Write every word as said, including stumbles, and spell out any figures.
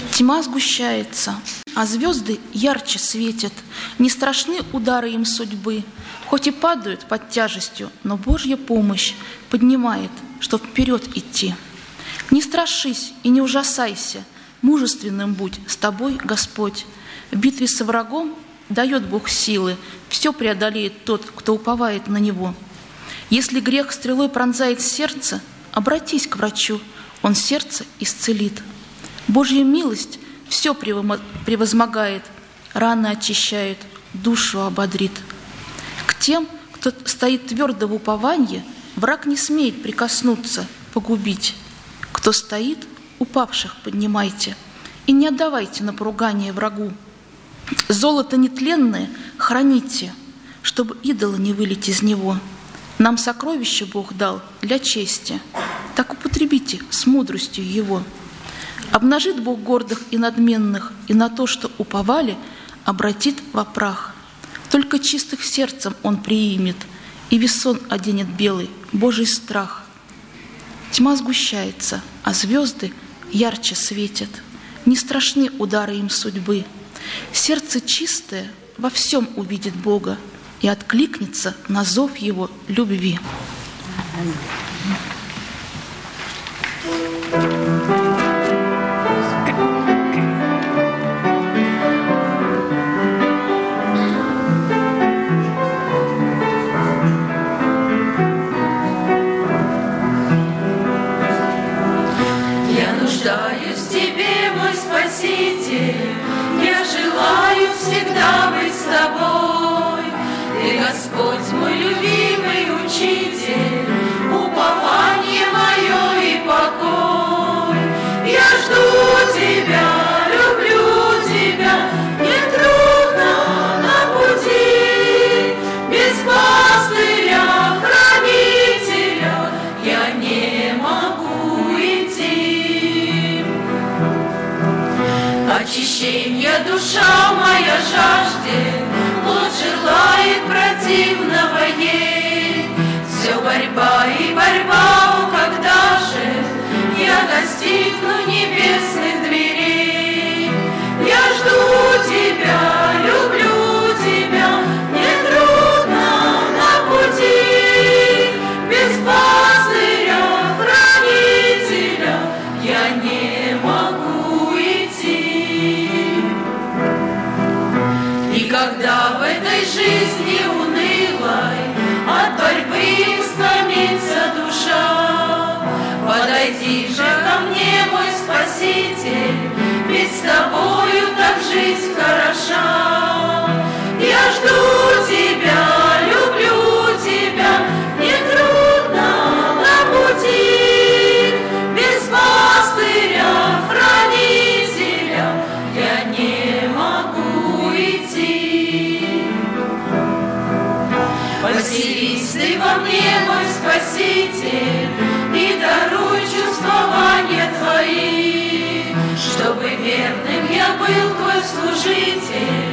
Тьма сгущается, а звезды ярче светят. Не страшны удары им судьбы, хоть и падают под тяжестью, но Божья помощь поднимает, чтоб вперед идти. Не страшись и не ужасайся, мужественным будь, с тобой Господь. В битве со врагом дает Бог силы, все преодолеет тот, кто уповает на Него. Если грех стрелой пронзает сердце, обратись к врачу, он сердце исцелит. Божья милость все превозмогает, раны очищает, душу ободрит. К тем, кто стоит твердо в уповании, враг не смеет прикоснуться, погубить. Кто стоит, упавших поднимайте, и не отдавайте на поругание врагу. Золото нетленное храните, чтобы идола не вылить из него. Нам сокровище Бог дал для чести, так употребите с мудростью Его. Обнажит Бог гордых и надменных, и на то, что уповали, обратит во прах. Только чистых сердцем Он приимет, и весон оденет белый, Божий страх. Тьма сгущается, а звезды ярче светят. Не страшны удары им судьбы. Сердце чистое во всем увидит Бога и откликнется на зов Его любви. Господь, мой любимый учитель, упование мое и покой. Я жду Тебя, люблю Тебя, мне трудно на пути. Без пастыря, хранителя я не могу идти. Очищение душа моя жаждет, плоть желает противного ей. Все борьба и борьба, о, когда же я достигну небесных дверей? Я жду Тебя, люблю Тебя, мне трудно на пути. Без пастыря, хранителя я не могу идти. И когда в этой жизни унылой от борьбы стомится душа, подойди же ко мне, мой Спаситель, ведь с тобою так жизнь хороша. Я жду Тебя, люблю Тебя, мне трудно на пути. Без пастыря, хранителя я не могу идти. Поселись Ты во мне, мой Спаситель, и даруй чувствования Твои, чтобы верным я был Твой служитель,